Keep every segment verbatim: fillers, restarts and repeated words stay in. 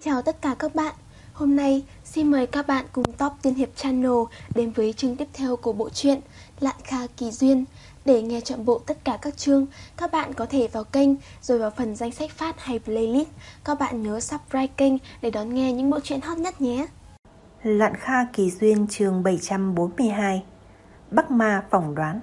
Chào tất cả các bạn. Hôm nay xin mời các bạn cùng Top Tiên Hiệp Channel đến với chương tiếp theo của bộ truyện Lạn Kha Kỳ Duyên. Để nghe trọn bộ tất cả các chương, các bạn có thể vào kênh rồi vào phần danh sách phát hay playlist. Các bạn nhớ subscribe kênh để đón nghe những bộ truyện hot nhất nhé. Lạn Kha Kỳ Duyên chương bảy trăm bốn mươi hai. Bắc Ma phỏng đoán.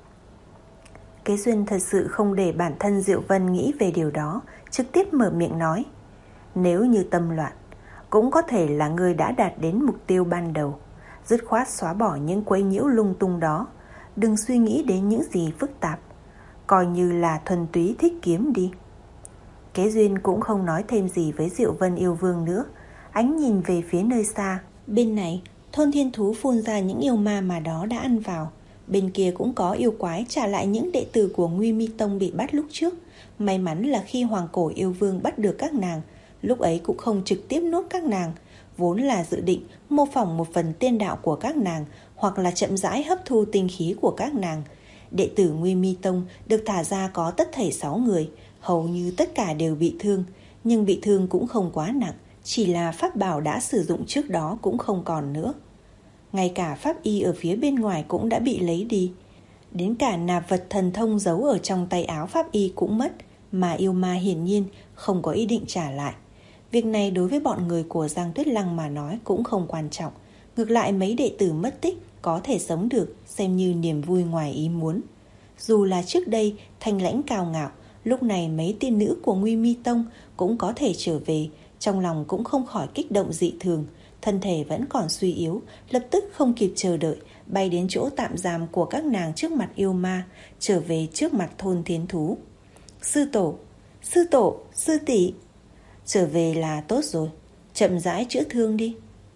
Kế Duyên thật sự không để bản thân Diệu Vân nghĩ về điều đó, trực tiếp mở miệng nói: nếu như tâm loạn, cũng có thể là người đã đạt đến mục tiêu ban đầu. Dứt khoát xóa bỏ những quấy nhiễu lung tung đó, đừng suy nghĩ đến những gì phức tạp, coi như là thuần túy thích kiếm đi. Kế Duyên cũng không nói thêm gì với Diệu Vân yêu vương nữa, ánh nhìn về phía nơi xa. Bên này, thôn thiên thú phun ra những yêu ma mà đó đã ăn vào. Bên kia cũng có yêu quái trả lại những đệ tử của Nguy Mi Tông bị bắt lúc trước. May mắn là khi Hoàng Cổ yêu vương bắt được các nàng, lúc ấy cũng không trực tiếp nuốt các nàng, vốn là dự định mô phỏng một phần tiên đạo của các nàng, hoặc là chậm rãi hấp thu tinh khí của các nàng. Đệ tử Nguy Mi Tông được thả ra có tất thảy sáu người, hầu như tất cả đều bị thương, nhưng bị thương cũng không quá nặng, chỉ là pháp bảo đã sử dụng trước đó cũng không còn nữa. Ngay cả pháp y ở phía bên ngoài cũng đã bị lấy đi, đến cả nạp vật thần thông giấu ở trong tay áo pháp y cũng mất, mà yêu ma hiển nhiên không có ý định trả lại. Việc này đối với bọn người của Giang Tuyết Lăng mà nói cũng không quan trọng, ngược lại mấy đệ tử mất tích có thể sống được xem như niềm vui ngoài ý muốn. Dù là trước đây thanh lãnh cao ngạo, lúc này mấy tiên nữ của Nguy Mi Tông cũng có thể trở về, trong lòng cũng không khỏi kích động dị thường, thân thể vẫn còn suy yếu, lập tức không kịp chờ đợi bay đến chỗ tạm giam của các nàng trước mặt yêu ma, trở về trước mặt thôn thiên thú. Sư tổ, sư tổ, sư tỷ, trở về là tốt rồi, chậm rãi chữa thương đi.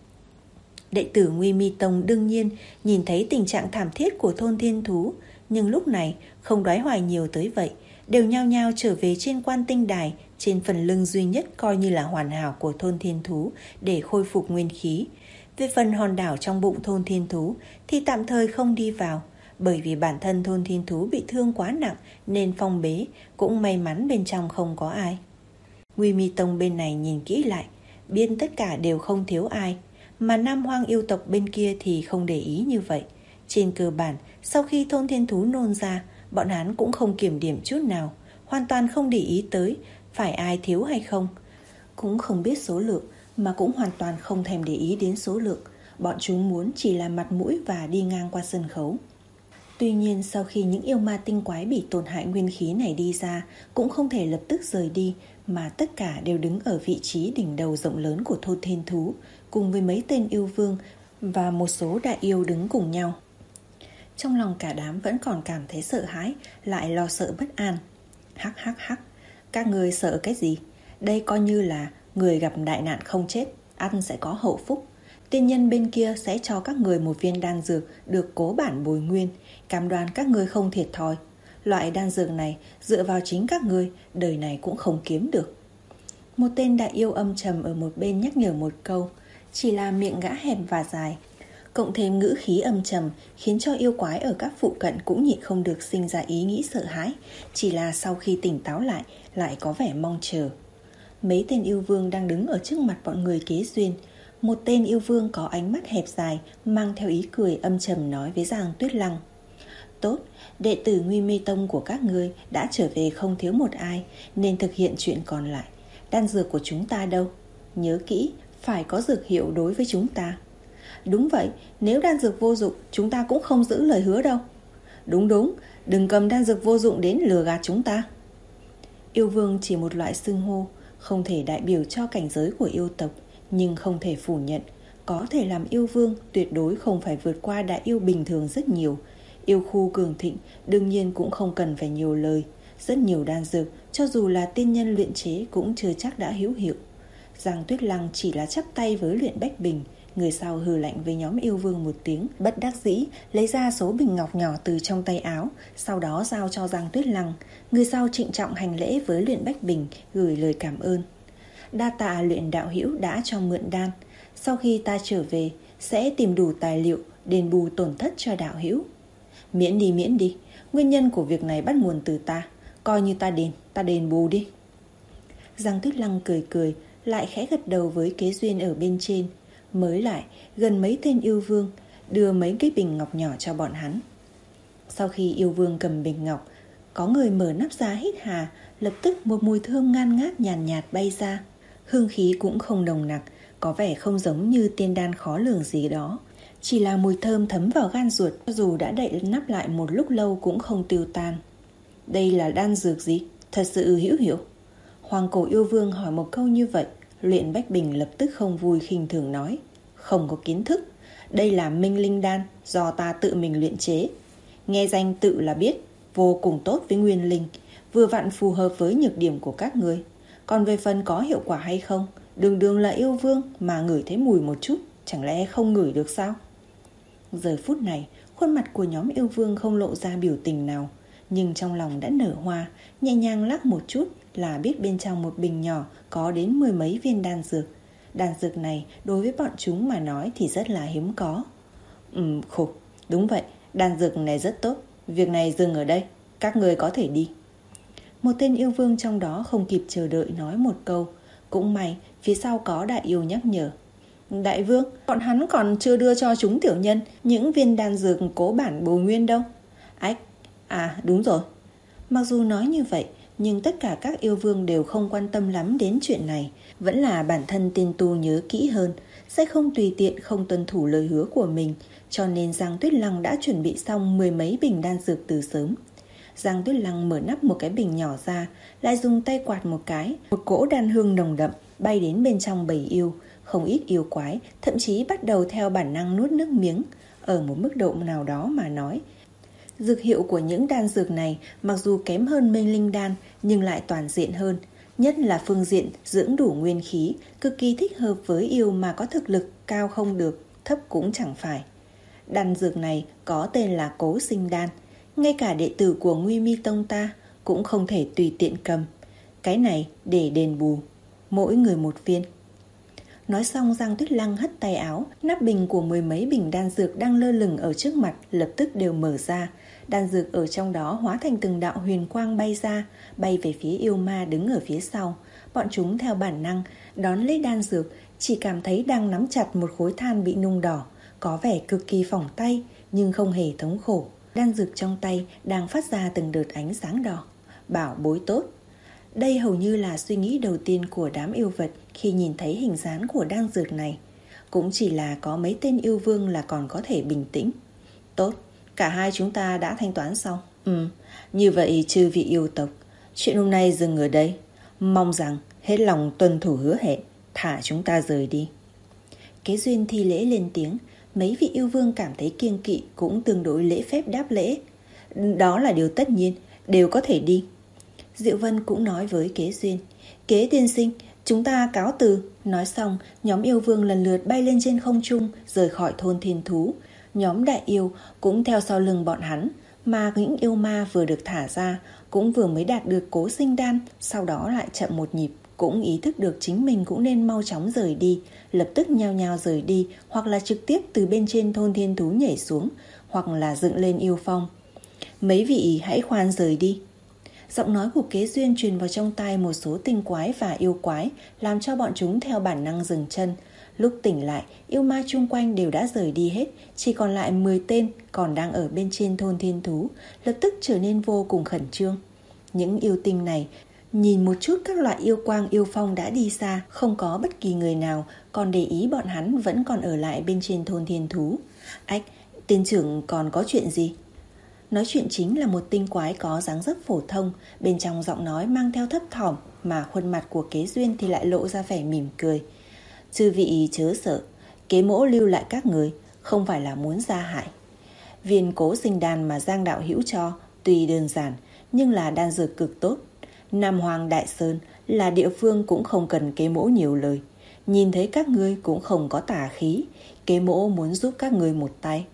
Đệ tử Nguy Mi Tông đương nhiên nhìn thấy tình trạng thảm thiết của thôn thiên thú, nhưng lúc này không đoái hoài nhiều tới vậy, đều nhao nhao trở về trên quan tinh đài, trên phần lưng duy nhất coi như là hoàn hảo của thôn thiên thú để khôi phục nguyên khí. Về phần hòn đảo trong bụng thôn thiên thú thì tạm thời không đi vào, bởi vì bản thân thôn thiên thú bị thương quá nặng nên phong bế, cũng may mắn bên trong không có ai. Nguy Mi Tông bên này nhìn kỹ lại, biết tất cả đều không thiếu ai, mà Nam Hoang yêu tộc bên kia thì không để ý như vậy. Trên cơ bản, sau khi thôn thiên thú nôn ra, bọn hắn cũng không kiểm điểm chút nào, hoàn toàn không để ý tới phải ai thiếu hay không, cũng không biết số lượng, mà cũng hoàn toàn không thèm để ý đến số lượng. Bọn chúng muốn chỉ là mặt mũi và đi ngang qua sân khấu. Tuy nhiên sau khi những yêu ma tinh quái bị tổn hại nguyên khí này đi ra, cũng không thể lập tức rời đi, mà tất cả đều đứng ở vị trí đỉnh đầu rộng lớn của thôn thiên thú, cùng với mấy tên yêu vương và một số đại yêu đứng cùng nhau. Trong lòng cả đám vẫn còn cảm thấy sợ hãi, lại lo sợ bất an. Hắc hắc hắc, các người sợ cái gì? Đây coi như là người gặp đại nạn không chết, ăn sẽ có hậu phúc. Tiên nhân bên kia sẽ cho các người một viên đan dược được cố bản bồi nguyên, cam đoan các người không thiệt thòi. Loại đan dược này dựa vào chính các người, đời này cũng không kiếm được. Một tên đại yêu âm trầm ở một bên nhắc nhở một câu, chỉ là miệng gã hẹp và dài, cộng thêm ngữ khí âm trầm khiến cho yêu quái ở các phụ cận cũng nhịn không được sinh ra ý nghĩ sợ hãi, chỉ là sau khi tỉnh táo lại lại có vẻ mong chờ. Mấy tên yêu vương đang đứng ở trước mặt bọn người Kế Duyên. Một tên yêu vương có ánh mắt hẹp dài mang theo ý cười âm trầm nói với Giang Tuyết Lăng: tốt, đệ tử Nguy Mi Tông của các ngươi đã trở về không thiếu một ai, nên thực hiện chuyện còn lại. Đan dược của chúng ta đâu? Nhớ kỹ, phải có dược hiệu đối với chúng ta. Đúng vậy, nếu đan dược vô dụng chúng ta cũng không giữ lời hứa đâu. Đúng đúng, đừng cầm đan dược vô dụng đến lừa gạt chúng ta. Yêu vương chỉ một loại xưng hô, không thể đại biểu cho cảnh giới của yêu tộc, nhưng không thể phủ nhận, có thể làm yêu vương tuyệt đối không phải vượt qua đại yêu bình thường rất nhiều. Yêu khu cường thịnh đương nhiên cũng không cần phải nhiều lời, rất nhiều đan dược cho dù là tiên nhân luyện chế cũng chưa chắc đã hữu hiệu. Giang Tuyết Lăng chỉ là chắp tay với Luyện Bách Bình, người sau hừ lạnh với nhóm yêu vương một tiếng, bất đắc dĩ lấy ra số bình ngọc nhỏ từ trong tay áo, sau đó giao cho Giang Tuyết Lăng. Người sau trịnh trọng hành lễ với Luyện Bách Bình, gửi lời cảm ơn. Đa tạ Luyện đạo hữu đã cho mượn đan, sau khi ta trở về sẽ tìm đủ tài liệu đền bù tổn thất cho đạo hữu. Miễn đi miễn đi, nguyên nhân của việc này bắt nguồn từ ta, coi như ta đền, ta đền bù đi. Giang Tuyết Lăng cười cười, lại khẽ gật đầu với Kế Duyên ở bên trên. Mới lại, gần mấy tên yêu vương đưa mấy cái bình ngọc nhỏ cho bọn hắn. Sau khi yêu vương cầm bình ngọc, có người mở nắp ra hít hà, lập tức một mùi thơm ngan ngát nhàn nhạt, nhạt bay ra. Hương khí cũng không nồng nặc, có vẻ không giống như tiên đan khó lường gì đó. Chỉ là mùi thơm thấm vào gan ruột, dù đã đậy nắp lại một lúc lâu cũng không tiêu tan. Đây là đan dược gì? Thật sự hữu hiệu. Hoàng cổ yêu vương hỏi một câu như vậy, Luyện Bách Bình lập tức không vui khinh thường nói: Không có kiến thức, đây là minh linh đan do ta tự mình luyện chế. Nghe danh tự là biết, vô cùng tốt với nguyên linh, vừa vặn phù hợp với nhược điểm của các người. Còn về phần có hiệu quả hay không, đường đường là yêu vương mà ngửi thấy mùi một chút, chẳng lẽ không ngửi được sao? Giờ phút này, khuôn mặt của nhóm yêu vương không lộ ra biểu tình nào, nhưng trong lòng đã nở hoa, nhẹ nhàng lắc một chút là biết bên trong một bình nhỏ có đến mười mấy viên đan dược. Đan dược này đối với bọn chúng mà nói thì rất là hiếm có. Ừm, khổ, đúng vậy, đan dược này rất tốt. Việc này dừng ở đây, các người có thể đi. Một tên yêu vương trong đó không kịp chờ đợi nói một câu. Cũng may phía sau có đại yêu nhắc nhở: Đại vương, bọn hắn còn chưa đưa cho chúng tiểu nhân những viên đan dược cố bản bồi nguyên đâu. Ách, à đúng rồi. Mặc dù nói như vậy, nhưng tất cả các yêu vương đều không quan tâm lắm đến chuyện này. Vẫn là bản thân tiên tu nhớ kỹ hơn, sẽ không tùy tiện không tuân thủ lời hứa của mình. Cho nên Giang Tuyết Lăng đã chuẩn bị xong mười mấy bình đan dược từ sớm. Giang Tuyết Lăng mở nắp một cái bình nhỏ ra, lại dùng tay quạt một cái, một cỗ đan hương nồng đậm bay đến bên trong bầy yêu. Không ít yêu quái thậm chí bắt đầu theo bản năng nuốt nước miếng. Ở một mức độ nào đó mà nói, dược hiệu của những đan dược này mặc dù kém hơn minh linh đan nhưng lại toàn diện hơn. Nhất là phương diện dưỡng đủ nguyên khí, cực kỳ thích hợp với yêu mà có thực lực cao không được, thấp cũng chẳng phải. Đan dược này có tên là Cố Sinh Đan. Ngay cả đệ tử của Nguy Mi Tông ta cũng không thể tùy tiện cầm. Cái này để đền bù, mỗi người một viên. Nói xong, Giang Tuyết Lăng hất tay áo, nắp bình của mười mấy bình đan dược đang lơ lửng ở trước mặt lập tức đều mở ra. Đan dược ở trong đó hóa thành từng đạo huyền quang bay ra, bay về phía yêu ma đứng ở phía sau. Bọn chúng theo bản năng đón lấy đan dược, chỉ cảm thấy đang nắm chặt một khối than bị nung đỏ, có vẻ cực kỳ phỏng tay nhưng không hề thống khổ. Đan dược trong tay đang phát ra từng đợt ánh sáng đỏ. Bảo bối tốt. Đây hầu như là suy nghĩ đầu tiên của đám yêu vật khi nhìn thấy hình dáng của đan dược này. Cũng chỉ là có mấy tên yêu vương là còn có thể bình tĩnh. Tốt, cả hai chúng ta đã thanh toán xong. Ừ, như vậy chư vị yêu tộc, chuyện hôm nay dừng ở đây. Mong rằng hết lòng tuân thủ hứa hẹn, thả chúng ta rời đi. Kế Duyên thi lễ lên tiếng. Mấy vị yêu vương cảm thấy kiêng kỵ cũng tương đối lễ phép đáp lễ. Đó là điều tất nhiên, đều có thể đi. Diệu Vân cũng nói với Kế Duyên: Kế tiên sinh, chúng ta cáo từ. Nói xong, nhóm yêu vương lần lượt bay lên trên không trung, rời khỏi thôn thiên thú. Nhóm đại yêu cũng theo sau lưng bọn hắn, mà những yêu ma vừa được thả ra cũng vừa mới đạt được Cố Sinh Đan, sau đó lại chậm một nhịp, cũng ý thức được chính mình cũng nên mau chóng rời đi, lập tức nhao nhao rời đi, hoặc là trực tiếp từ bên trên thôn thiên thú nhảy xuống, hoặc là dựng lên yêu phong. Mấy vị hãy khoan rời đi. Giọng nói của Kế Duyên truyền vào trong tai một số tinh quái và yêu quái, làm cho bọn chúng theo bản năng dừng chân. Lúc tỉnh lại, yêu ma chung quanh đều đã rời đi hết, chỉ còn lại mười tên còn đang ở bên trên thôn thiên thú, lập tức trở nên vô cùng khẩn trương. Những yêu tinh này nhìn một chút các loại yêu quang yêu phong đã đi xa, không có bất kỳ người nào còn để ý bọn hắn vẫn còn ở lại bên trên thôn thiên thú. Ách, tên trưởng còn có chuyện gì? Nói chuyện chính là một tinh quái có dáng dấp phổ thông, bên trong giọng nói mang theo thấp thỏm, mà khuôn mặt của Kế Duyên thì lại lộ ra vẻ mỉm cười. Chư vị chớ sợ, Kế mỗ lưu lại các người không phải là muốn gia hại. Viên Cố Sinh Đan mà Giang đạo hữu cho tuy đơn giản nhưng là đan dược cực tốt. Nam Hoàng Đại Sơn là địa phương cũng không cần Kế mỗ nhiều lời. Nhìn thấy các ngươi cũng không có tà khí, Kế mỗ muốn giúp các ngươi một tay.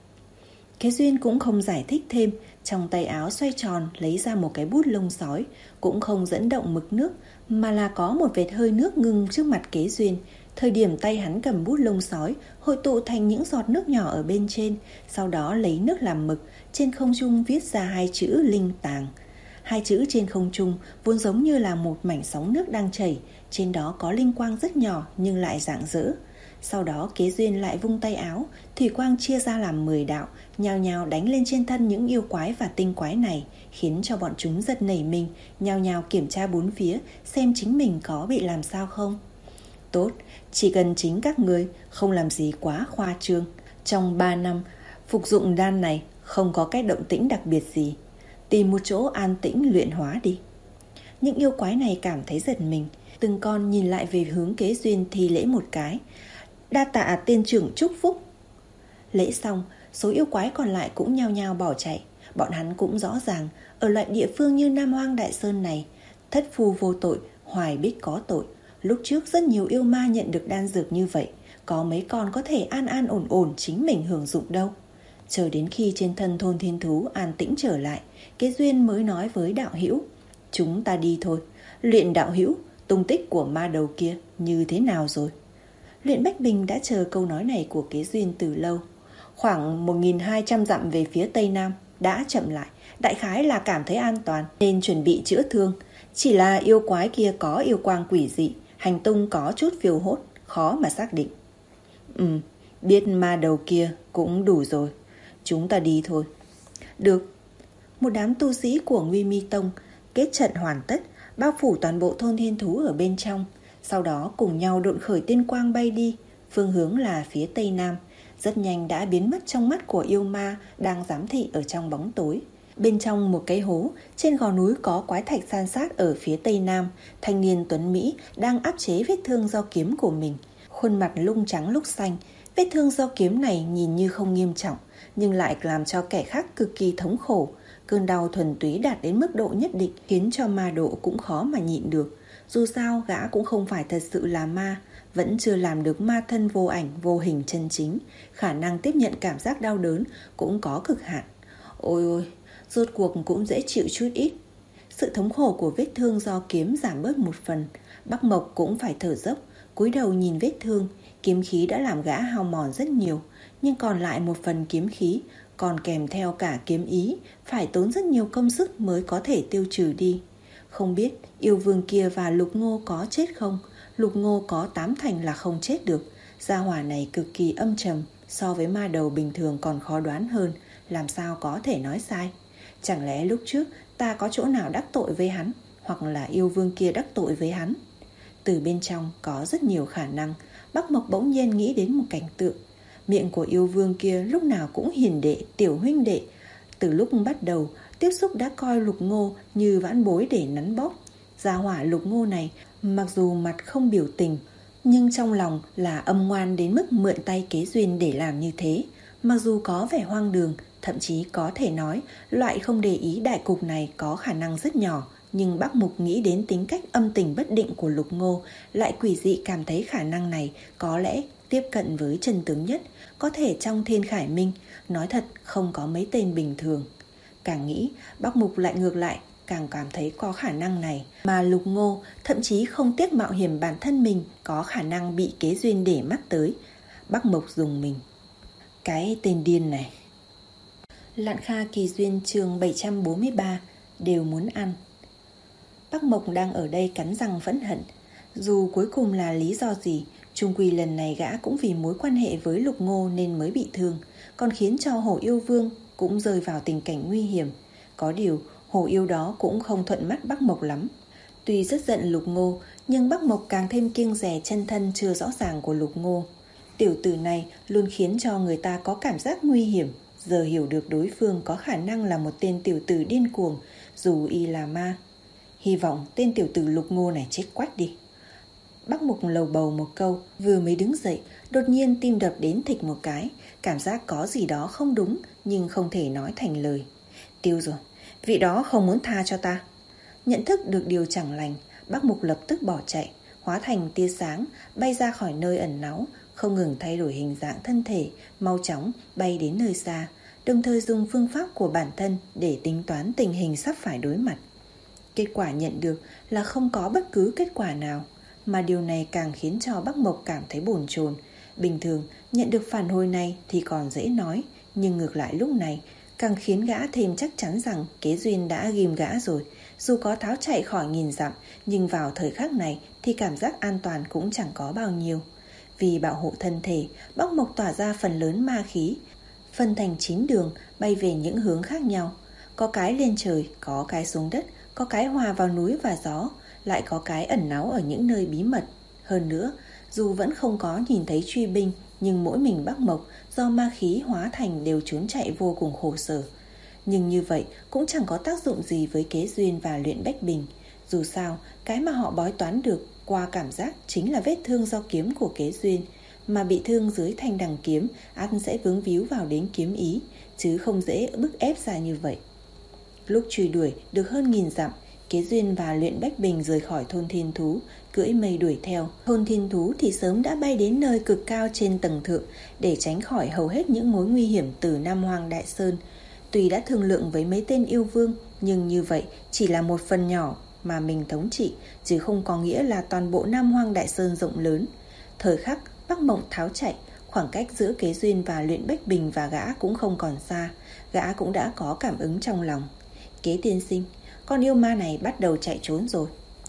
Kế Duyên cũng không giải thích thêm, trong tay áo xoay tròn lấy ra một cái bút lông sói, cũng không dẫn động mực nước mà là có một vệt hơi nước ngưng trước mặt Kế Duyên. Thời điểm tay hắn cầm bút lông sói hội tụ thành những giọt nước nhỏ ở bên trên, sau đó lấy nước làm mực, trên không trung viết ra hai chữ linh tàng. Hai chữ trên không trung vốn giống như là một mảnh sóng nước đang chảy, trên đó có linh quang rất nhỏ nhưng lại rạng rỡ. Sau đó Kế Duyên lại vung tay áo, thủy quang chia ra làm mười đạo, nhào nhào đánh lên trên thân những yêu quái và tinh quái này, khiến cho bọn chúng giật nảy mình, nhào nhào kiểm tra bốn phía xem chính mình có bị làm sao không. Tốt, chỉ cần chính các ngươi không làm gì quá khoa trương. Trong ba năm phục dụng đan này không có cái động tĩnh đặc biệt gì, tìm một chỗ an tĩnh luyện hóa đi. Những yêu quái này cảm thấy giật mình, từng con nhìn lại về hướng Kế Duyên thi lễ một cái. Đa tạ tiên trưởng chúc phúc. Lễ xong, số yêu quái còn lại cũng nhao nhao bỏ chạy. Bọn hắn cũng rõ ràng, ở loại địa phương như Nam Hoang Đại Sơn này, thất phu vô tội, hoài bích có tội. Lúc trước rất nhiều yêu ma nhận được đan dược như vậy, có mấy con có thể an an ổn ổn chính mình hưởng dụng đâu. Chờ đến khi trên thân thôn thiên thú an tĩnh trở lại, Kế Duyên mới nói với đạo hữu: chúng ta đi thôi. Luyện đạo hữu, tung tích của ma đầu kia như thế nào rồi? Luyện Bách Bình đã chờ câu nói này của Kế Duyên từ lâu. Khoảng một nghìn hai trăm dặm về phía tây nam, đã chậm lại, đại khái là cảm thấy an toàn nên chuẩn bị chữa thương. Chỉ là yêu quái kia có yêu quang quỷ dị, hành tung có chút phiêu hốt, khó mà xác định. Ừ, biết ma đầu kia cũng đủ rồi, chúng ta đi thôi. Được. Một đám tu sĩ của Nguy Mi Tông kết trận hoàn tất, bao phủ toàn bộ thôn thiên thú ở bên trong. Sau đó cùng nhau độn khởi tiên quang bay đi, phương hướng là phía tây nam. Rất nhanh đã biến mất trong mắt của yêu ma đang giám thị ở trong bóng tối. Bên trong một cái hố, trên gò núi có quái thạch san sát ở phía tây nam. Thanh niên tuấn Mỹ đang áp chế vết thương do kiếm của mình. Khuôn mặt lúc trắng lúc xanh. Vết thương do kiếm này nhìn như không nghiêm trọng, nhưng lại làm cho kẻ khác cực kỳ thống khổ. Cơn đau thuần túy đạt đến mức độ nhất định, khiến cho ma độ cũng khó mà nhịn được. Dù sao gã cũng không phải thật sự là ma, vẫn chưa làm được ma thân vô ảnh vô hình chân chính. Khả năng tiếp nhận cảm giác đau đớn cũng có cực hạn. Ôi ôi, rốt cuộc cũng dễ chịu chút ít. Sự thống khổ của vết thương do kiếm giảm bớt một phần. Bắc Mộc cũng phải thở dốc, cúi đầu nhìn vết thương. Kiếm khí đã làm gã hao mòn rất nhiều, nhưng còn lại một phần kiếm khí, còn kèm theo cả kiếm ý, phải tốn rất nhiều công sức mới có thể tiêu trừ đi. Không biết yêu vương kia và Lục Ngô có chết không? Lục Ngô có tám thành là không chết được. Gia hỏa này cực kỳ âm trầm, so với ma đầu bình thường còn khó đoán hơn, làm sao có thể nói sai. Chẳng lẽ lúc trước ta có chỗ nào đắc tội với hắn, hoặc là yêu vương kia đắc tội với hắn? Từ bên trong có rất nhiều khả năng. Bắc Mộc bỗng nhiên nghĩ đến một cảnh tượng. Miệng của yêu vương kia lúc nào cũng hiền đệ, tiểu huynh đệ. Từ lúc bắt đầu tiếp xúc đã coi Lục Ngô như vãn bối để nắn bóp. Gia hỏa Lục Ngô này mặc dù mặt không biểu tình, nhưng trong lòng là âm ngoan đến mức mượn tay Kế Duyên để làm như thế. Mặc dù có vẻ hoang đường, thậm chí có thể nói loại không để ý đại cục này có khả năng rất nhỏ, nhưng Bắc Mục nghĩ đến tính cách âm tình bất định của Lục Ngô, lại quỷ dị cảm thấy khả năng này có lẽ tiếp cận với chân tướng nhất, có thể trong Thiên Khải Minh. Nói thật không có mấy tên bình thường. Càng nghĩ, Bắc Mục lại ngược lại càng cảm thấy có khả năng này, mà Lục Ngô thậm chí không tiếc mạo hiểm bản thân mình có khả năng bị Kế Duyên để mắt tới. Bắc Mộc dùng mình. Cái tên điên này. Lạn Kha Kỳ Duyên chương bảy trăm bốn mươi ba, đều muốn ăn. Bắc Mộc đang ở đây cắn răng phẫn hận. Dù cuối cùng là lý do gì, chung quy lần này gã cũng vì mối quan hệ với Lục Ngô nên mới bị thương, còn khiến cho Hổ Yêu Vương cũng rơi vào tình cảnh nguy hiểm. Có điều Hổ Yêu đó cũng không thuận mắt Bắc Mộc lắm. Tuy rất giận Lục Ngô, nhưng Bắc Mộc càng thêm kiêng dè chân thân chưa rõ ràng của Lục Ngô. Tiểu tử này luôn khiến cho người ta có cảm giác nguy hiểm. Giờ hiểu được đối phương có khả năng là một tên tiểu tử điên cuồng, dù y là ma. Hy vọng tên tiểu tử Lục Ngô này chết quách đi. Bắc Mục lầu bầu một câu, vừa mới đứng dậy, đột nhiên tim đập đến thịch một cái. Cảm giác có gì đó không đúng, nhưng không thể nói thành lời. Tiêu rồi, vị đó không muốn tha cho ta. Nhận thức được điều chẳng lành, Bắc Mục lập tức bỏ chạy, hóa thành tia sáng, bay ra khỏi nơi ẩn náu, không ngừng thay đổi hình dạng thân thể, mau chóng bay đến nơi xa, đồng thời dùng phương pháp của bản thân để tính toán tình hình sắp phải đối mặt. Kết quả nhận được là không có bất cứ kết quả nào, mà điều này càng khiến cho Bắc Mộc cảm thấy bồn chồn. Bình thường nhận được phản hồi này thì còn dễ nói, nhưng ngược lại lúc này càng khiến gã thêm chắc chắn rằng Kế Duyên đã ghim gã rồi. Dù có tháo chạy khỏi nghìn dặm, nhưng vào thời khắc này thì cảm giác an toàn cũng chẳng có bao nhiêu. Vì bảo hộ thân thể, Bắc Mộc tỏa ra phần lớn ma khí, phân thành chín đường bay về những hướng khác nhau. Có cái lên trời, có cái xuống đất, có cái hòa vào núi và gió, lại có cái ẩn náu ở những nơi bí mật. Hơn nữa, dù vẫn không có nhìn thấy truy binh, nhưng mỗi mình Bắc Mộc do ma khí hóa thành đều trốn chạy vô cùng khổ sở. Nhưng như vậy cũng chẳng có tác dụng gì với Kế Duyên và Luyện Bách Bình. Dù sao, cái mà họ bói toán được qua cảm giác chính là vết thương do kiếm của Kế Duyên, mà bị thương dưới thanh đằng kiếm ắt sẽ vướng víu vào đến kiếm ý, chứ không dễ bức ép ra như vậy. Lúc truy đuổi được hơn nghìn dặm, Kế Duyên và Luyện Bách Bình rời khỏi thôn thiên thú, cưỡi mây đuổi theo. Thôn thiên thú thì sớm đã bay đến nơi cực cao trên tầng thượng để tránh khỏi hầu hết những mối nguy hiểm từ Nam Hoang Đại Sơn. Tuy đã thương lượng với mấy tên yêu vương, nhưng như vậy chỉ là một phần nhỏ mà mình thống trị, chứ không có nghĩa là toàn bộ Nam Hoang Đại Sơn rộng lớn. Thời khắc Bắc Mộng tháo chạy, khoảng cách giữa Kế Duyên và Luyện Bách Bình và gã cũng không còn xa. Gã cũng đã có cảm ứng trong lòng. Kế tiên sinh, con yêu ma này bắt đầu chạy trốn rồi.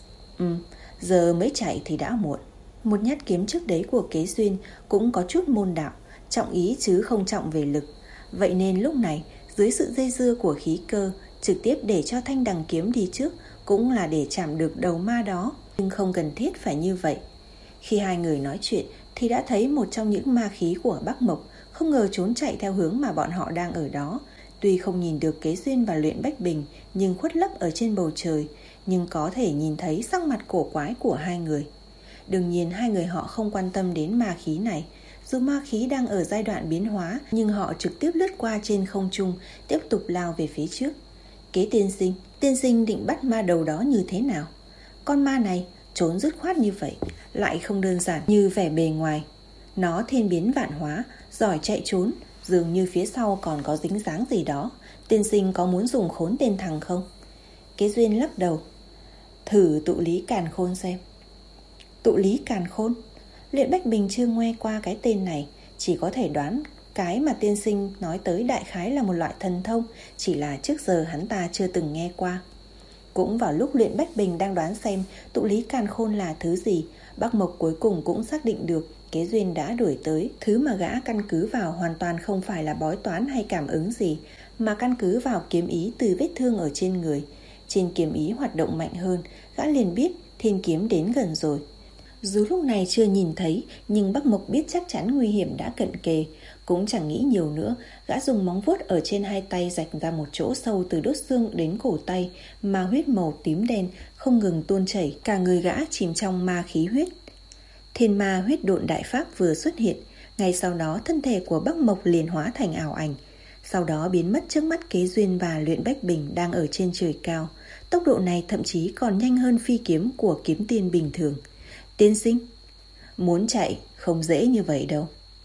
Ừ, giờ mới chạy thì đã muộn. Một nhát kiếm trước đấy của Kế Duyên cũng có chút môn đạo, trọng ý chứ không trọng về lực. Vậy nên lúc này, dưới sự dây dưa của khí cơ, trực tiếp để cho thanh đằng kiếm đi trước cũng là để chạm được đầu ma đó, nhưng không cần thiết phải như vậy. Khi hai người nói chuyện thì đã thấy một trong những ma khí của Bắc Mộc không ngờ trốn chạy theo hướng mà bọn họ đang ở đó. Tuy không nhìn được Kế Duyên và Luyện Bách Bình, nhưng khuất lấp ở trên bầu trời, nhưng có thể nhìn thấy sắc mặt cổ quái của hai người. Đương nhiên hai người họ không quan tâm đến ma khí này. Dù ma khí đang ở giai đoạn biến hóa, nhưng họ trực tiếp lướt qua trên không trung, tiếp tục lao về phía trước. Kế tiên sinh, tiên sinh định bắt ma đầu đó như thế nào? Con ma này trốn dứt khoát như vậy, lại không đơn giản như vẻ bề ngoài. Nó thiên biến vạn hóa, giỏi chạy trốn, dường như phía sau còn có dính dáng gì đó. Tiên sinh có muốn dùng khốn tên thằng không? Kế Duyên lắc đầu. Thử tụ lý càn khôn xem. Tụ lý càn khôn? Luyện Bách Bình chưa nghe qua cái tên này, chỉ có thể đoán cái mà tiên sinh nói tới đại khái là một loại thần thông, chỉ là trước giờ hắn ta chưa từng nghe qua. Cũng vào lúc Luyện Bách Bình đang đoán xem tụ lý càn khôn là thứ gì, Bắc Mộc cuối cùng cũng xác định được Kế Duyên đã đuổi tới. Thứ mà gã căn cứ vào hoàn toàn không phải là bói toán hay cảm ứng gì, mà căn cứ vào kiếm ý từ vết thương ở trên người. Trên kiếm ý hoạt động mạnh hơn, gã liền biết thiên kiếm đến gần rồi. Dù lúc này chưa nhìn thấy, nhưng Bắc Mộc biết chắc chắn nguy hiểm đã cận kề. Cũng chẳng nghĩ nhiều nữa, gã dùng móng vuốt ở trên hai tay rạch ra một chỗ sâu từ đốt xương đến cổ tay, mà huyết màu tím đen không ngừng tuôn chảy, cả người gã chìm trong ma khí huyết. Thiên ma huyết độn đại pháp vừa xuất hiện, ngay sau đó thân thể của Bắc Mộc liền hóa thành ảo ảnh, sau đó biến mất trước mắt Kế Duyên và Luyện Bách Bình đang ở trên trời cao. Tốc độ này thậm chí còn nhanh hơn phi kiếm của kiếm tiên bình thường. Tiên sinh, muốn chạy không dễ như vậy đâu.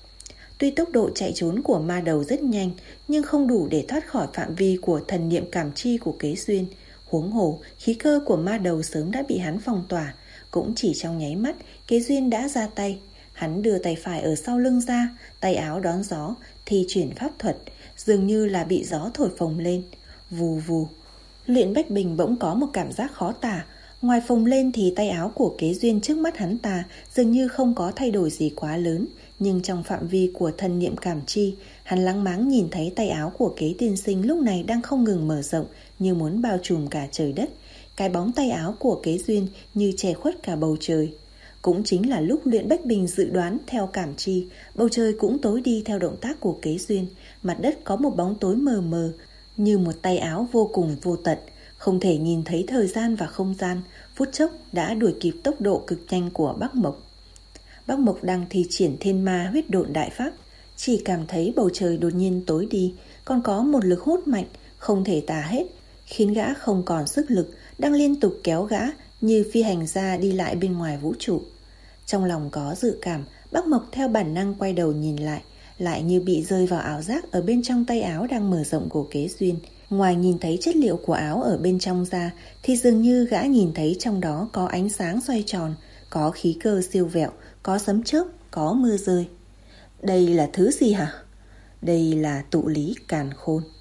Tuy tốc độ chạy trốn của ma đầu rất nhanh, nhưng không đủ để thoát khỏi phạm vi của thần niệm cảm chi của Kế Duyên. Huống hồ, khí cơ của ma đầu sớm đã bị hắn phong tỏa. Cũng chỉ trong nháy mắt, Kế Duyên đã ra tay. Hắn đưa tay phải ở sau lưng ra, tay áo đón gió, thi chuyển pháp thuật, dường như là bị gió thổi phồng lên. Vù vù. Luyện Bách Bình bỗng có một cảm giác khó tả. Ngoài phồng lên thì tay áo của Kế Duyên trước mắt hắn ta dường như không có thay đổi gì quá lớn, nhưng trong phạm vi của thần niệm cảm chi, hắn lắng máng nhìn thấy tay áo của Kế tiên sinh lúc này đang không ngừng mở rộng, như muốn bao trùm cả trời đất. Cái bóng tay áo của Kế Duyên như che khuất cả bầu trời. Cũng chính là lúc Luyện Bách Bình dự đoán theo cảm chi, bầu trời cũng tối đi theo động tác của Kế Duyên. Mặt đất có một bóng tối mờ mờ, như một tay áo vô cùng vô tận, không thể nhìn thấy thời gian và không gian, phút chốc đã đuổi kịp tốc độ cực nhanh của Bắc Mộc. Bắc Mộc đang thi triển thiên ma huyết độn đại pháp, chỉ cảm thấy bầu trời đột nhiên tối đi, còn có một lực hút mạnh, không thể tả hết, khiến gã không còn sức lực, đang liên tục kéo gã như phi hành gia đi lại bên ngoài vũ trụ. Trong lòng có dự cảm, Bắc Mộc theo bản năng quay đầu nhìn lại, lại như bị rơi vào ảo giác ở bên trong tay áo đang mở rộng của Kế Duyên. Ngoài nhìn thấy chất liệu của áo ở bên trong ra, thì dường như gã nhìn thấy trong đó có ánh sáng xoay tròn, có khí cơ siêu vẹo, có sấm chớp, có mưa rơi. Đây là thứ gì hả? Đây là tụ lý càn khôn.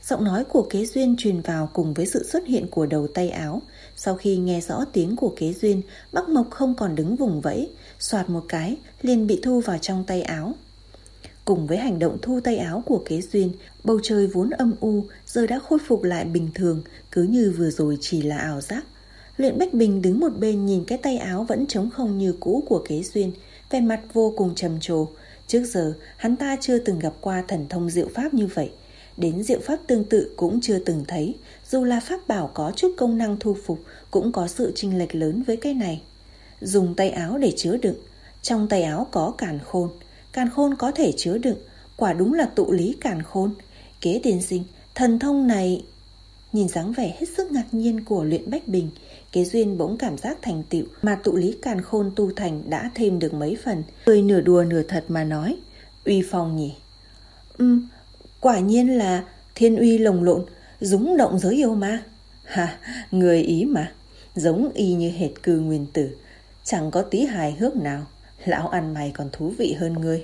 Giọng nói của Kế Duyên truyền vào cùng với sự xuất hiện của đầu tay áo. Sau khi nghe rõ tiếng của Kế Duyên, Bắc Mộc không còn đứng vùng vẫy, xoạt một cái liền bị thu vào trong tay áo. Cùng với hành động thu tay áo của Kế Duyên, bầu trời vốn âm u giờ đã khôi phục lại bình thường, cứ như vừa rồi chỉ là ảo giác. Luyện Bách Bình đứng một bên nhìn cái tay áo vẫn trống không như cũ của Kế Duyên, vẻ mặt vô cùng trầm trồ. Trước giờ hắn ta chưa từng gặp qua thần thông diệu pháp như vậy, đến diệu pháp tương tự cũng chưa từng thấy. Dù là pháp bảo có chút công năng thu phục, cũng có sự chênh lệch lớn với cái này. Dùng tay áo để chứa đựng. Trong tay áo có càn khôn, càn khôn có thể chứa đựng, quả đúng là tụ lý càn khôn. Kế tiên sinh, thần thông này... Nhìn dáng vẻ hết sức ngạc nhiên của Luyện Bách Bình, Kế Duyên bỗng cảm giác thành tựu mà tụ lý càn khôn tu thành đã thêm được mấy phần. Cười nửa đùa nửa thật mà nói, uy phong nhỉ? Ừ, quả nhiên là thiên uy lồng lộn, rúng động giới yêu ma. Hà, người ý mà, giống y như hệt Cư Nguyên Tử, chẳng có tí hài hước nào. Lão ăn mày còn thú vị hơn ngươi.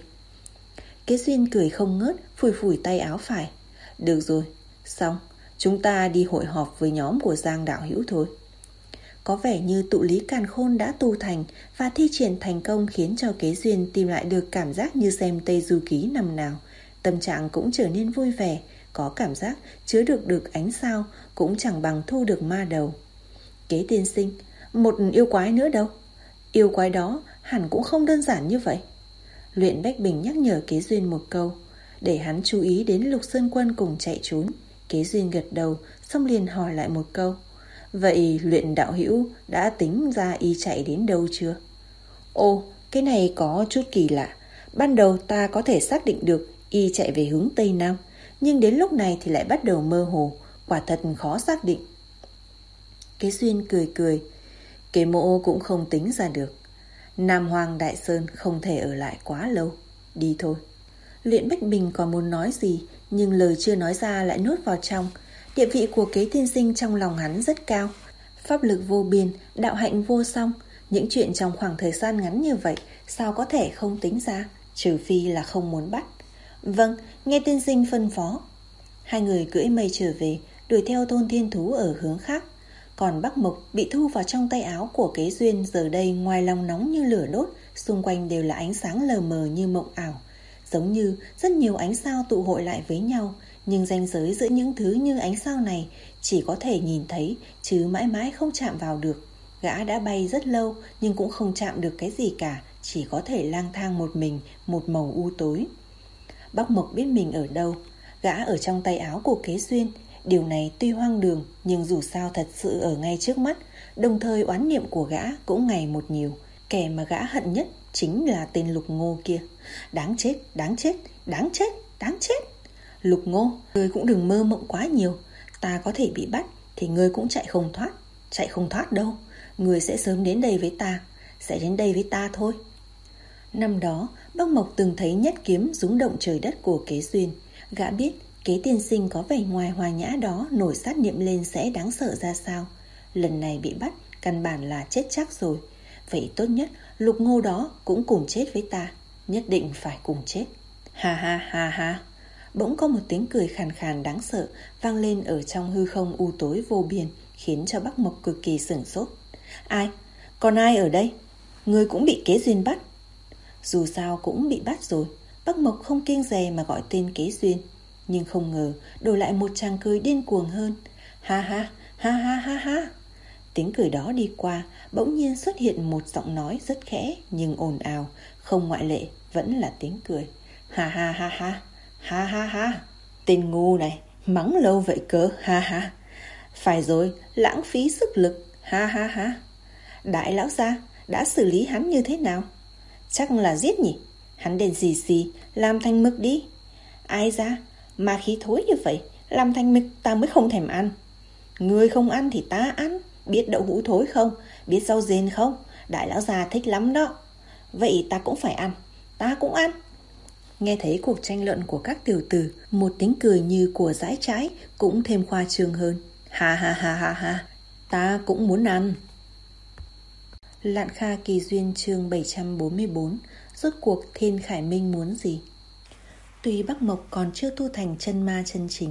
Kế Duyên cười không ngớt, phủi phủi tay áo phải. Được rồi, xong, chúng ta đi hội họp với nhóm của Giang đạo hữu thôi. Có vẻ như tụ lý càn khôn đã tu thành và thi triển thành công, khiến cho Kế Duyên tìm lại được cảm giác như xem Tây Du Ký năm nào. Tâm trạng cũng trở nên vui vẻ, có cảm giác chứa được được ánh sao cũng chẳng bằng thu được ma đầu. Kế tiên sinh, một yêu quái nữa đâu? Yêu quái đó hẳn cũng không đơn giản như vậy. Luyện Bách Bình nhắc nhở Kế Duyên một câu, để hắn chú ý đến Lục Sơn Quân cùng chạy trốn. Kế Duyên gật đầu, xong liền hỏi lại một câu, vậy Luyện đạo hữu đã tính ra y chạy đến đâu chưa? Ồ, cái này có chút kỳ lạ. Ban đầu ta có thể xác định được y chạy về hướng Tây Nam, nhưng đến lúc này thì lại bắt đầu mơ hồ, quả thật khó xác định. Kế Duyên cười cười, Kế mộ cũng không tính ra được. Nam Hoang Đại Sơn không thể ở lại quá lâu, đi thôi. Luyện Bách Bình còn muốn nói gì, nhưng lời chưa nói ra lại nuốt vào trong. Địa vị của Kế tiên sinh trong lòng hắn rất cao, pháp lực vô biên, đạo hạnh vô song. Những chuyện trong khoảng thời gian ngắn như vậy sao có thể không tính ra, trừ phi là không muốn bắt. Vâng, nghe tiên sinh phân phó. Hai người cưỡi mây trở về, đuổi theo thôn thiên thú ở hướng khác. Còn Bắc Mộc bị thu vào trong tay áo của Kế Duyên, giờ đây ngoài lòng nóng như lửa đốt, xung quanh đều là ánh sáng lờ mờ như mộng ảo, giống như rất nhiều ánh sao tụ hội lại với nhau. Nhưng ranh giới giữa những thứ như ánh sao này chỉ có thể nhìn thấy, chứ mãi mãi không chạm vào được. Gã đã bay rất lâu nhưng cũng không chạm được cái gì cả, chỉ có thể lang thang một mình, một màu u tối. Bắc Mộc biết mình ở đâu, gã ở trong tay áo của Kế Duyên. Điều này tuy hoang đường, nhưng dù sao thật sự ở ngay trước mắt. Đồng thời oán niệm của gã cũng ngày một nhiều. Kẻ mà gã hận nhất chính là tên Lục Ngô kia. Đáng chết, đáng chết, đáng chết, đáng chết. Lục Ngô, ngươi cũng đừng mơ mộng quá nhiều. Ta có thể bị bắt thì ngươi cũng chạy không thoát. Chạy không thoát đâu, ngươi sẽ sớm đến đây với ta. Sẽ đến đây với ta thôi. Năm đó Bắc Mộc từng thấy nhất kiếm rúng động trời đất của Kế Duyên. Gã biết Kế tiên sinh có vẻ ngoài hòa nhã đó nổi sát niệm lên sẽ đáng sợ ra sao. Lần này bị bắt căn bản là chết chắc rồi. Vậy tốt nhất Lục Ngô đó cũng cùng chết với ta. Nhất định phải cùng chết. Ha ha ha ha. Bỗng có một tiếng cười khàn khàn đáng sợ vang lên ở trong hư không u tối vô biên, khiến cho Bắc Mộc cực kỳ sửng sốt. Ai? Còn ai ở đây? Ngươi cũng bị Kế Duyên bắt. Dù sao cũng bị bắt rồi, Bắc Mộc không kiêng dè mà gọi tên Kế Duyên. Nhưng không ngờ đổi lại một tràng cười điên cuồng hơn. Ha ha, ha ha ha ha. Tiếng cười đó đi qua, bỗng nhiên xuất hiện một giọng nói rất khẽ nhưng ồn ào, không ngoại lệ vẫn là tiếng cười. Ha ha ha ha, ha ha ha. Tên ngu này, mắng lâu vậy cơ, ha ha. Phải rồi, lãng phí sức lực, ha ha ha. Đại lão gia, đã xử lý hắn như thế nào? Chắc là giết nhỉ? Hắn đền xì xì, làm thành mực đi. Ai ra, mà khí thối như vậy, làm thành mực ta mới không thèm ăn. Ngươi không ăn thì ta ăn. Biết đậu hũ thối không? Biết rau rền không? Đại lão già thích lắm đó. Vậy ta cũng phải ăn. Ta cũng ăn. Nghe thấy cuộc tranh luận của các tiểu tử, một tiếng cười như của dãi trái cũng thêm khoa trương hơn. Ha ha ha ha ha. Ta cũng muốn ăn. Lạn Kha Kỳ Duyên chương bảy trăm bốn mươi bốn. Rốt cuộc Thiên Khải Minh muốn gì? Tuy Bắc Mộc còn chưa tu thành chân ma chân chính,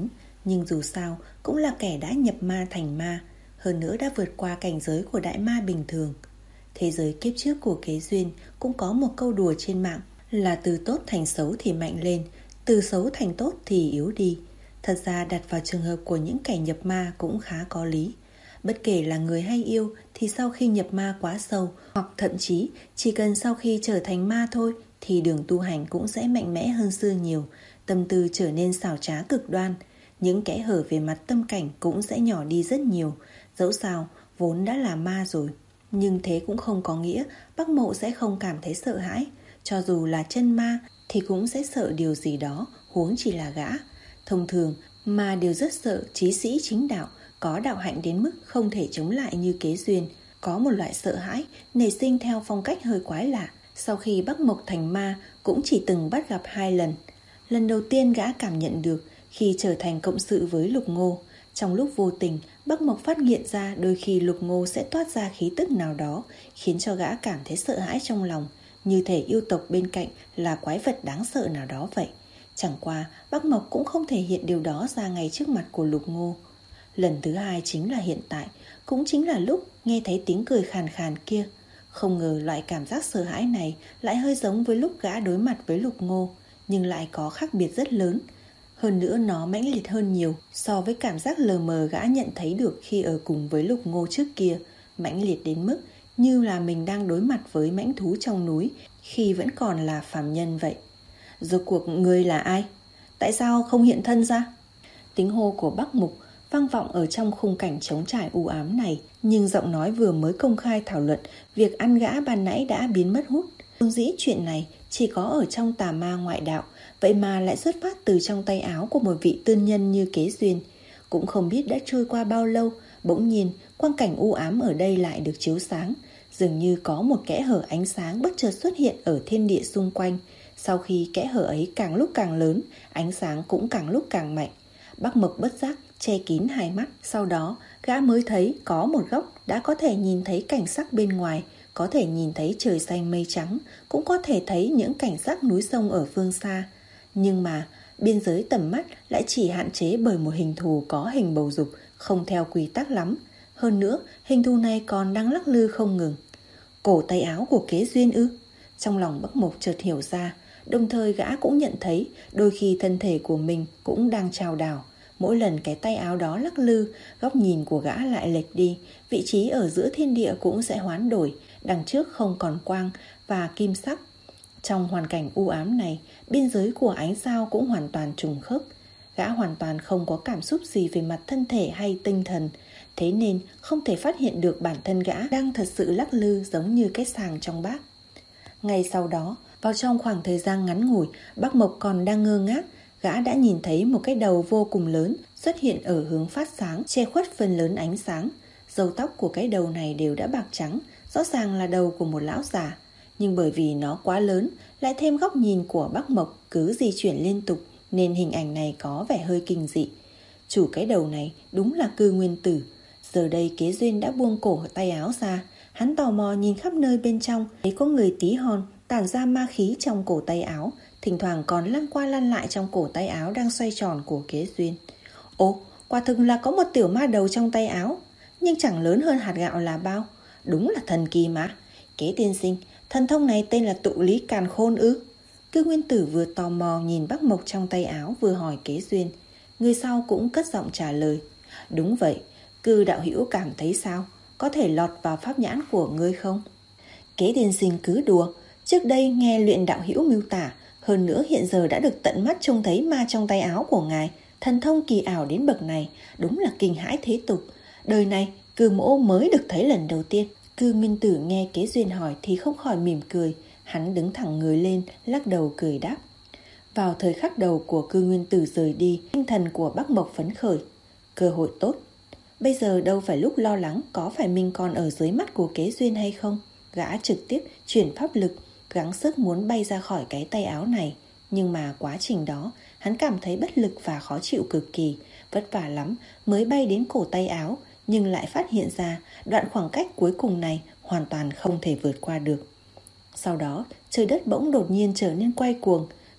Nhưng dù sao cũng là kẻ đã nhập ma thành ma, hơn nữa đã vượt qua cảnh giới của đại ma bình thường. Thế giới kiếp trước của Kế Duyên cũng có một câu đùa trên mạng là từ tốt thành xấu thì mạnh lên, từ xấu thành tốt thì yếu đi. Thật ra đặt vào trường hợp của những kẻ nhập ma cũng khá có lý. Bất kể là người hay yêu thì sau khi nhập ma quá sâu, hoặc thậm chí chỉ cần sau khi trở thành ma thôi, thì đường tu hành cũng sẽ mạnh mẽ hơn xưa nhiều, tâm tư trở nên xảo trá cực đoan. Những kẽ hở về mặt tâm cảnh cũng sẽ nhỏ đi rất nhiều. Dẫu sao vốn đã là ma rồi, nhưng thế cũng không có nghĩa Bắc Mộ sẽ không cảm thấy sợ hãi. Cho dù là chân ma thì cũng sẽ sợ điều gì đó, huống chỉ là gã. Thông thường ma đều rất sợ chí sĩ chính đạo, có đạo hạnh đến mức không thể chống lại như Kế Duyên. Có một loại sợ hãi nảy sinh theo phong cách hơi quái lạ. Sau khi Bắc Mộc thành ma cũng chỉ từng bắt gặp hai lần. Lần đầu tiên gã cảm nhận được khi trở thành cộng sự với Lục Ngô. Trong lúc vô tình, Bắc Mộc phát hiện ra đôi khi Lục Ngô sẽ toát ra khí tức nào đó, khiến cho gã cảm thấy sợ hãi trong lòng, như thể yêu tộc bên cạnh là quái vật đáng sợ nào đó vậy. Chẳng qua, Bắc Mộc cũng không thể hiện điều đó ra ngay trước mặt của Lục Ngô. Lần thứ hai chính là hiện tại, cũng chính là lúc nghe thấy tiếng cười khàn khàn kia. Không ngờ loại cảm giác sợ hãi này lại hơi giống với lúc gã đối mặt với Lục Ngô, nhưng lại có khác biệt rất lớn. Hơn nữa nó mãnh liệt hơn nhiều so với cảm giác lờ mờ gã nhận thấy được khi ở cùng với Lục Ngô trước kia, mãnh liệt đến mức như là mình đang đối mặt với mãnh thú trong núi khi vẫn còn là phàm nhân vậy. Rốt cuộc ngươi là ai? Tại sao không hiện thân ra? Tiếng hô của Bắc Mục vang vọng ở trong khung cảnh trống trải u ám này, nhưng giọng nói vừa mới công khai thảo luận việc ăn gã ban nãy đã biến mất hút. Vốn dĩ chuyện này chỉ có ở trong tà ma ngoại đạo, vậy mà lại xuất phát từ trong tay áo của một vị tân nhân như Kế Duyên. Cũng không biết đã trôi qua bao lâu, bỗng nhiên quang cảnh u ám ở đây lại được chiếu sáng. Dường như có một kẽ hở ánh sáng bất chợt xuất hiện ở thiên địa xung quanh. Sau khi kẽ hở ấy càng lúc càng lớn, ánh sáng cũng càng lúc càng mạnh. Bắc Mộc bất giác che kín hai mắt. Sau đó gã mới thấy có một góc đã có thể nhìn thấy cảnh sắc bên ngoài, có thể nhìn thấy trời xanh mây trắng, cũng có thể thấy những cảnh sắc núi sông ở phương xa. Nhưng mà biên giới tầm mắt lại chỉ hạn chế bởi một hình thù có hình bầu dục, không theo quy tắc lắm. Hơn nữa hình thù này còn đang lắc lư không ngừng. Cổ tay áo của Kế Duyên ư? Trong lòng Bắc Mộc chợt hiểu ra, đồng thời gã cũng nhận thấy đôi khi thân thể của mình cũng đang chao đảo. Mỗi lần cái tay áo đó lắc lư, góc nhìn của gã lại lệch đi, vị trí ở giữa thiên địa cũng sẽ hoán đổi, đằng trước không còn quang và kim sắc. Trong hoàn cảnh u ám này, biên giới của ánh sao cũng hoàn toàn trùng khớp. Gã hoàn toàn không có cảm xúc gì về mặt thân thể hay tinh thần, thế nên không thể phát hiện được bản thân gã đang thật sự lắc lư giống như cái sàng trong bát. Ngay sau đó, vào trong khoảng thời gian ngắn ngủi, Bắc Mộc còn đang ngơ ngác, gã đã nhìn thấy một cái đầu vô cùng lớn xuất hiện ở hướng phát sáng, che khuất phần lớn ánh sáng. Râu tóc của cái đầu này đều đã bạc trắng, rõ ràng là đầu của một lão già. Nhưng bởi vì nó quá lớn, lại thêm góc nhìn của Bắc Mộc cứ di chuyển liên tục, nên hình ảnh này có vẻ hơi kinh dị. Chủ cái đầu này đúng là Cư Nguyên Tử. Giờ đây Kế Duyên đã buông cổ tay áo ra, hắn tò mò nhìn khắp nơi bên trong, thấy có người tí hon tản ra ma khí trong cổ tay áo, thỉnh thoảng còn lăn qua lăn lại trong cổ tay áo đang xoay tròn của Kế Duyên. Ồ, quả thực là có một tiểu ma đầu trong tay áo, nhưng chẳng lớn hơn hạt gạo là bao. Đúng là thần kỳ mà. Kế tiên sinh, thần thông này tên là tụ lý càn khôn ư? Cư Nguyên Tử vừa tò mò nhìn Bắc Mộc trong tay áo vừa hỏi Kế Duyên. Người sau cũng cất giọng trả lời. Đúng vậy, Cư đạo hữu cảm thấy sao? Có thể lọt vào pháp nhãn của ngươi không? Kế tiên sinh cứ đùa. Trước đây nghe luyện đạo hữu miêu tả, hơn nữa hiện giờ đã được tận mắt trông thấy ma trong tay áo của ngài. Thần thông kỳ ảo đến bậc này, đúng là kinh hãi thế tục. Đời này Cư mỗ mới được thấy lần đầu tiên. Cư Minh Tử nghe Kế Duyên hỏi thì không khỏi mỉm cười. Hắn đứng thẳng người lên, lắc đầu cười đáp. Vào thời khắc đầu của Cư Nguyên Tử rời đi, tinh thần của Bắc Mộc phấn khởi. Cơ hội tốt. Bây giờ đâu phải lúc lo lắng có phải mình còn ở dưới mắt của Kế Duyên hay không. Gã trực tiếp chuyển pháp lực, gắng sức muốn bay ra khỏi cái tay áo này. Nhưng mà quá trình đó, hắn cảm thấy bất lực và khó chịu cực kỳ, vất vả lắm mới bay đến cổ tay áo, nhưng lại phát hiện ra đoạn khoảng cách cuối cùng này hoàn toàn không thể vượt qua được. Sau đó, trời đất bỗng đột nhiên trở nên quay cuồng,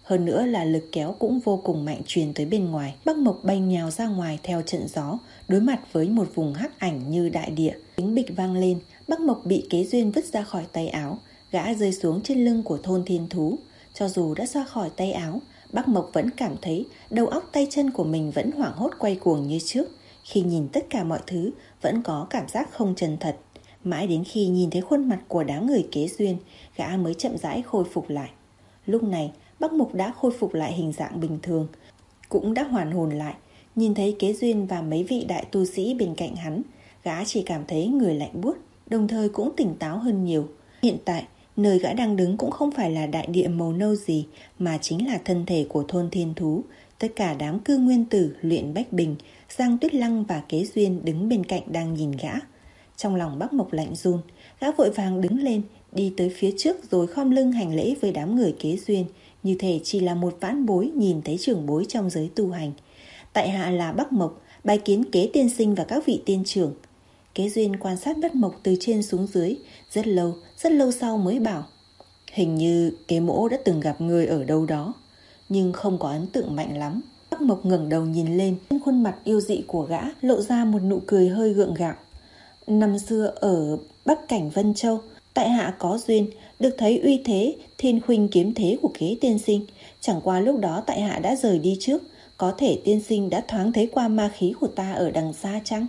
Hơn nữa là lực kéo cũng vô cùng mạnh truyền tới bên ngoài. Bắc Mộc bay nhào ra ngoài theo trận gió, đối mặt với một vùng hắc ảnh như đại địa. Tiếng bịch vang lên, Bắc Mộc bị Kế Duyên vứt ra khỏi tay áo, gã rơi xuống trên lưng của thôn thiên thú. Cho dù đã ra khỏi tay áo, Bắc Mộc vẫn cảm thấy đầu óc tay chân của mình vẫn hoảng hốt quay cuồng như trước. Khi nhìn tất cả mọi thứ, vẫn có cảm giác không chân thật. Mãi đến khi nhìn thấy khuôn mặt của đám người Kế Duyên, gã mới chậm rãi khôi phục lại. Lúc này, Bắc Mộc đã khôi phục lại hình dạng bình thường, cũng đã hoàn hồn lại. Nhìn thấy Kế Duyên và mấy vị đại tu sĩ bên cạnh hắn, gã chỉ cảm thấy người lạnh buốt, đồng thời cũng tỉnh táo hơn nhiều. Hiện tại, nơi gã đang đứng cũng không phải là đại địa màu nâu gì, mà chính là thân thể của thôn thiên thú. Tất cả đám cư nguyên tử, Luyện Bách Bình, Giang Tuyết Lăng và Kế Duyên đứng bên cạnh đang nhìn gã. Trong lòng Bắc Mộc lạnh run, gã vội vàng đứng lên, đi tới phía trước rồi khom lưng hành lễ với đám người Kế Duyên, như thể chỉ là một vãn bối nhìn thấy trưởng bối trong giới tu hành. Tại hạ là Bắc Mộc, bái kiến Kế tiên sinh và các vị tiên trưởng. Kế Duyên quan sát Bắc Mộc từ trên xuống dưới, rất lâu, rất lâu sau mới bảo: hình như Kế mỗ đã từng gặp người ở đâu đó, nhưng không có ấn tượng mạnh lắm. Bắc Mộc ngẩng đầu nhìn lên, trên khuôn mặt yêu dị của gã lộ ra một nụ cười hơi gượng gạo. Năm xưa ở Bắc Cảnh Vân Châu, tại hạ có duyên được thấy uy thế thiên khuynh kiếm thế của Kế tiên sinh. Chẳng qua lúc đó tại hạ đã rời đi trước, có thể tiên sinh đã thoáng thấy qua ma khí của ta ở đằng xa chăng?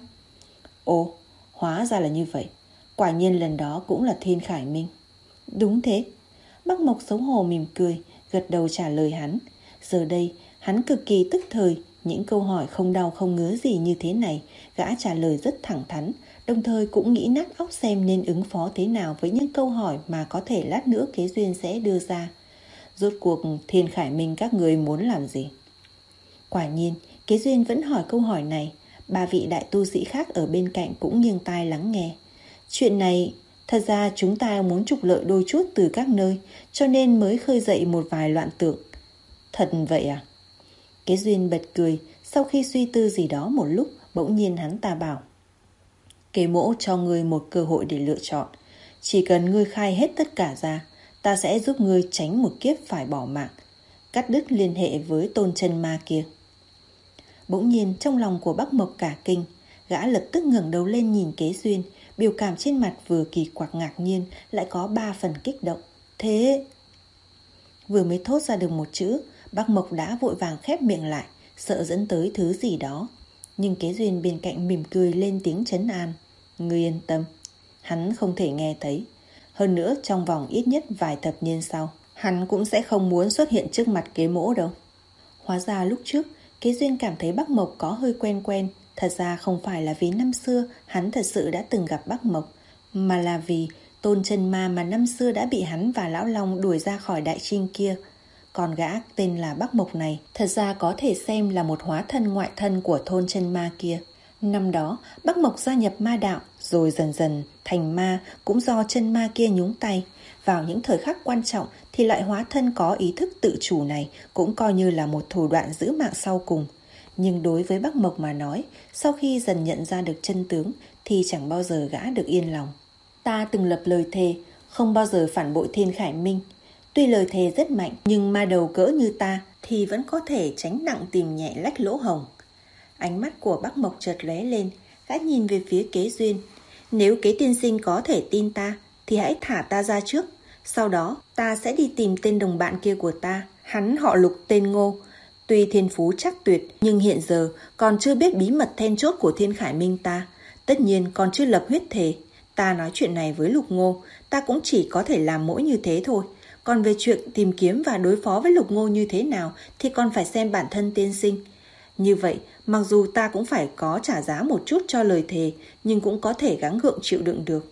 Ồ, hóa ra là như vậy. Quả nhiên lần đó cũng là Thiên Khải Minh. Đúng thế. Bắc Mộc xấu hổ mỉm cười, gật đầu trả lời hắn. Giờ đây, hắn cực kỳ tức thời. Những câu hỏi không đau không ngứa gì như thế này, gã trả lời rất thẳng thắn, đồng thời cũng nghĩ nát óc xem nên ứng phó thế nào với những câu hỏi mà có thể lát nữa Kế Duyên sẽ đưa ra. Rốt cuộc Thiên Khải Minh các người muốn làm gì? Quả nhiên, Kế Duyên vẫn hỏi câu hỏi này. Ba vị đại tu sĩ khác ở bên cạnh cũng nghiêng tai lắng nghe. Chuyện này, thật ra chúng ta muốn trục lợi đôi chút từ các nơi, cho nên mới khơi dậy một vài loạn tượng. Thật vậy à? Kế Duyên bật cười, sau khi suy tư gì đó một lúc, bỗng nhiên hắn ta bảo: Kế mỗ cho ngươi một cơ hội để lựa chọn. Chỉ cần ngươi khai hết tất cả ra, ta sẽ giúp ngươi tránh một kiếp phải bỏ mạng, cắt đứt liên hệ với tôn chân ma kia. Bỗng nhiên trong lòng của Bắc Mộc cả kinh, gã lập tức ngẩng đầu lên nhìn Kế Duyên, biểu cảm trên mặt vừa kỳ quặc ngạc nhiên, lại có ba phần kích động. Thế... Vừa mới thốt ra được một chữ, Bắc Mộc đã vội vàng khép miệng lại, sợ dẫn tới thứ gì đó. Nhưng Kế Duyên bên cạnh mỉm cười lên tiếng trấn an. Ngươi yên tâm, hắn không thể nghe thấy. Hơn nữa trong vòng ít nhất vài thập niên sau, hắn cũng sẽ không muốn xuất hiện trước mặt Kế mỗ đâu. Hóa ra lúc trước, Kế Duyên cảm thấy Bắc Mộc có hơi quen quen. Thật ra không phải là vì năm xưa hắn thật sự đã từng gặp Bắc Mộc, mà là vì tôn chân ma mà năm xưa đã bị hắn và Lão Long đuổi ra khỏi đại trinh kia. Còn gã tên là Bắc Mộc này thật ra có thể xem là một hóa thân ngoại thân của thôn chân ma kia. Năm đó Bắc Mộc gia nhập ma đạo, rồi dần dần thành ma cũng do chân ma kia nhúng tay. Vào những thời khắc quan trọng thì loại hóa thân có ý thức tự chủ này cũng coi như là một thủ đoạn giữ mạng sau cùng. Nhưng đối với Bắc Mộc mà nói, sau khi dần nhận ra được chân tướng thì chẳng bao giờ gã được yên lòng. Ta từng lập lời thề không bao giờ phản bội Thiên Khải Minh. Tuy lời thề rất mạnh, nhưng ma đầu cỡ như ta thì vẫn có thể tránh nặng tìm nhẹ lách lỗ hổng. Ánh mắt của Bắc Mộc chợt lóe lên, gã nhìn về phía Kế Duyên. Nếu Kế tiên sinh có thể tin ta thì hãy thả ta ra trước. Sau đó ta sẽ đi tìm tên đồng bạn kia của ta. Hắn họ Lục tên Ngô. Tuy thiên phú chắc tuyệt, nhưng hiện giờ còn chưa biết bí mật then chốt của Thiên Khải Minh ta. Tất nhiên còn chưa lập huyết thề. Ta nói chuyện này với Lục Ngô, ta cũng chỉ có thể làm mỗi như thế thôi. Còn về chuyện tìm kiếm và đối phó với Lục Ngô như thế nào thì còn phải xem bản thân tiên sinh. Như vậy, mặc dù ta cũng phải có trả giá một chút cho lời thề, nhưng cũng có thể gắng gượng chịu đựng được.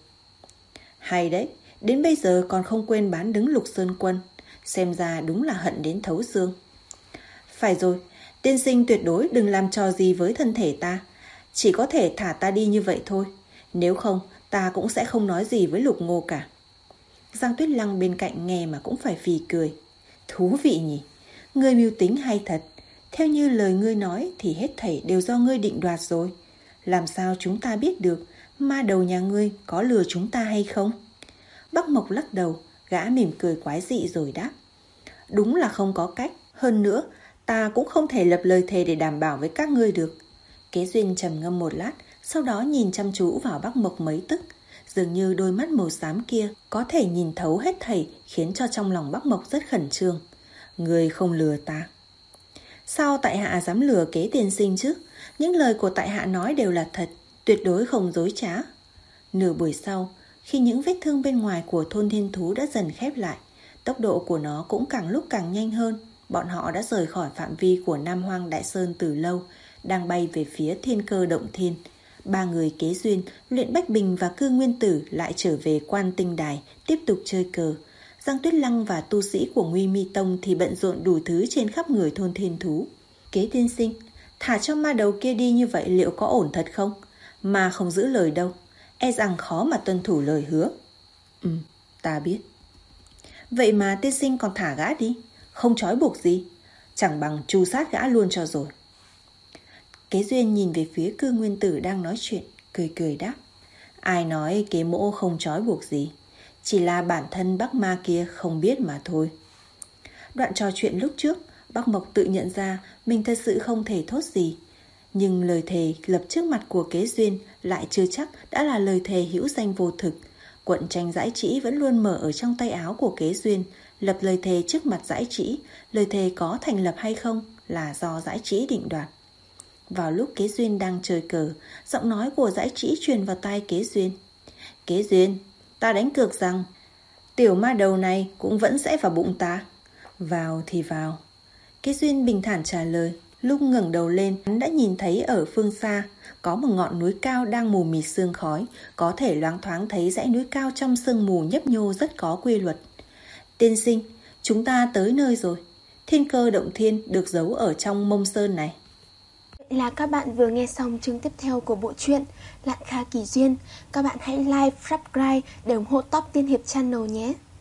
Hay đấy, đến bây giờ còn không quên bán đứng Lục Sơn Quân. Xem ra đúng là hận đến thấu xương. Phải rồi, tiên sinh tuyệt đối đừng làm trò gì với thân thể ta. Chỉ có thể thả ta đi như vậy thôi. Nếu không, ta cũng sẽ không nói gì với Lục Ngô cả. Giang Tuyết Lăng bên cạnh nghe mà cũng phải phì cười. Thú vị nhỉ, ngươi mưu tính hay thật. Theo như lời ngươi nói thì hết thảy đều do ngươi định đoạt rồi. Làm sao chúng ta biết được ma đầu nhà ngươi có lừa chúng ta hay không? Bắc Mộc lắc đầu, gã mỉm cười quái dị rồi đáp. Đúng là không có cách. Hơn nữa, ta cũng không thể lập lời thề để đảm bảo với các ngươi được. Kế Duyên trầm ngâm một lát, sau đó nhìn chăm chú vào Bắc Mộc mấy tức. Dường như đôi mắt màu xám kia có thể nhìn thấu hết thảy, khiến cho trong lòng Bắc Mộc rất khẩn trương. Ngươi không lừa ta. Sao tại hạ dám lừa Kế tiên sinh chứ? Những lời của tại hạ nói đều là thật, tuyệt đối không dối trá. Nửa buổi sau, khi những vết thương bên ngoài của thôn thiên thú đã dần khép lại, tốc độ của nó cũng càng lúc càng nhanh hơn. Bọn họ đã rời khỏi phạm vi của Nam Hoang Đại Sơn từ lâu, đang bay về phía Thiên Cơ Động Thiên. Ba người Kế Duyên, Luyện Bách Bình và Cư Nguyên Tử lại trở về Quan Tinh Đài, tiếp tục chơi cờ. Giang Tuyết Lăng và tu sĩ của Nguy Mi Tông thì bận rộn đủ thứ trên khắp người thôn thiên thú. Kế tiên sinh, thả cho ma đầu kia đi như vậy liệu có ổn thật không? Mà không giữ lời đâu, e rằng khó mà tuân thủ lời hứa. Ừ, ta biết. Vậy mà tiên sinh còn thả gã đi, không trói buộc gì, chẳng bằng tru sát gã luôn cho rồi. Kế Duyên nhìn về phía Cư Nguyên Tử đang nói chuyện, cười cười đáp. Ai nói Kế mỗ không trói buộc gì, chỉ là bản thân Bắc Ma kia không biết mà thôi. Đoạn trò chuyện lúc trước, Bắc Mộc tự nhận ra mình thật sự không thể thốt gì. Nhưng lời thề lập trước mặt của Kế Duyên lại chưa chắc đã là lời thề hữu danh vô thực. Quận tranh Dãi Trĩ vẫn luôn mở ở trong tay áo của Kế Duyên. Lập lời thề trước mặt Dãi Trĩ, lời thề có thành lập hay không là do Dãi Trĩ định đoạt. Vào lúc Kế Duyên đang chơi cờ, giọng nói của Dãi Trĩ truyền vào tai Kế Duyên. Kế Duyên, ta đánh cược rằng tiểu ma đầu này cũng vẫn sẽ vào bụng ta. Vào thì vào. Kế Duyên bình thản trả lời. Lúc ngẩng đầu lên, hắn đã nhìn thấy ở phương xa có một ngọn núi cao đang mù mịt sương khói, có thể loáng thoáng thấy dãy núi cao trong sương mù nhấp nhô rất có quy luật. Tiên sinh, chúng ta tới nơi rồi. Thiên Cơ Động Thiên được giấu ở trong Mông Sơn này. Vậy là các bạn vừa nghe xong chương tiếp theo của bộ truyện Lạn Kha Kỳ Duyên. Các bạn hãy like, subscribe để ủng hộ Top Tiên Hiệp Channel nhé.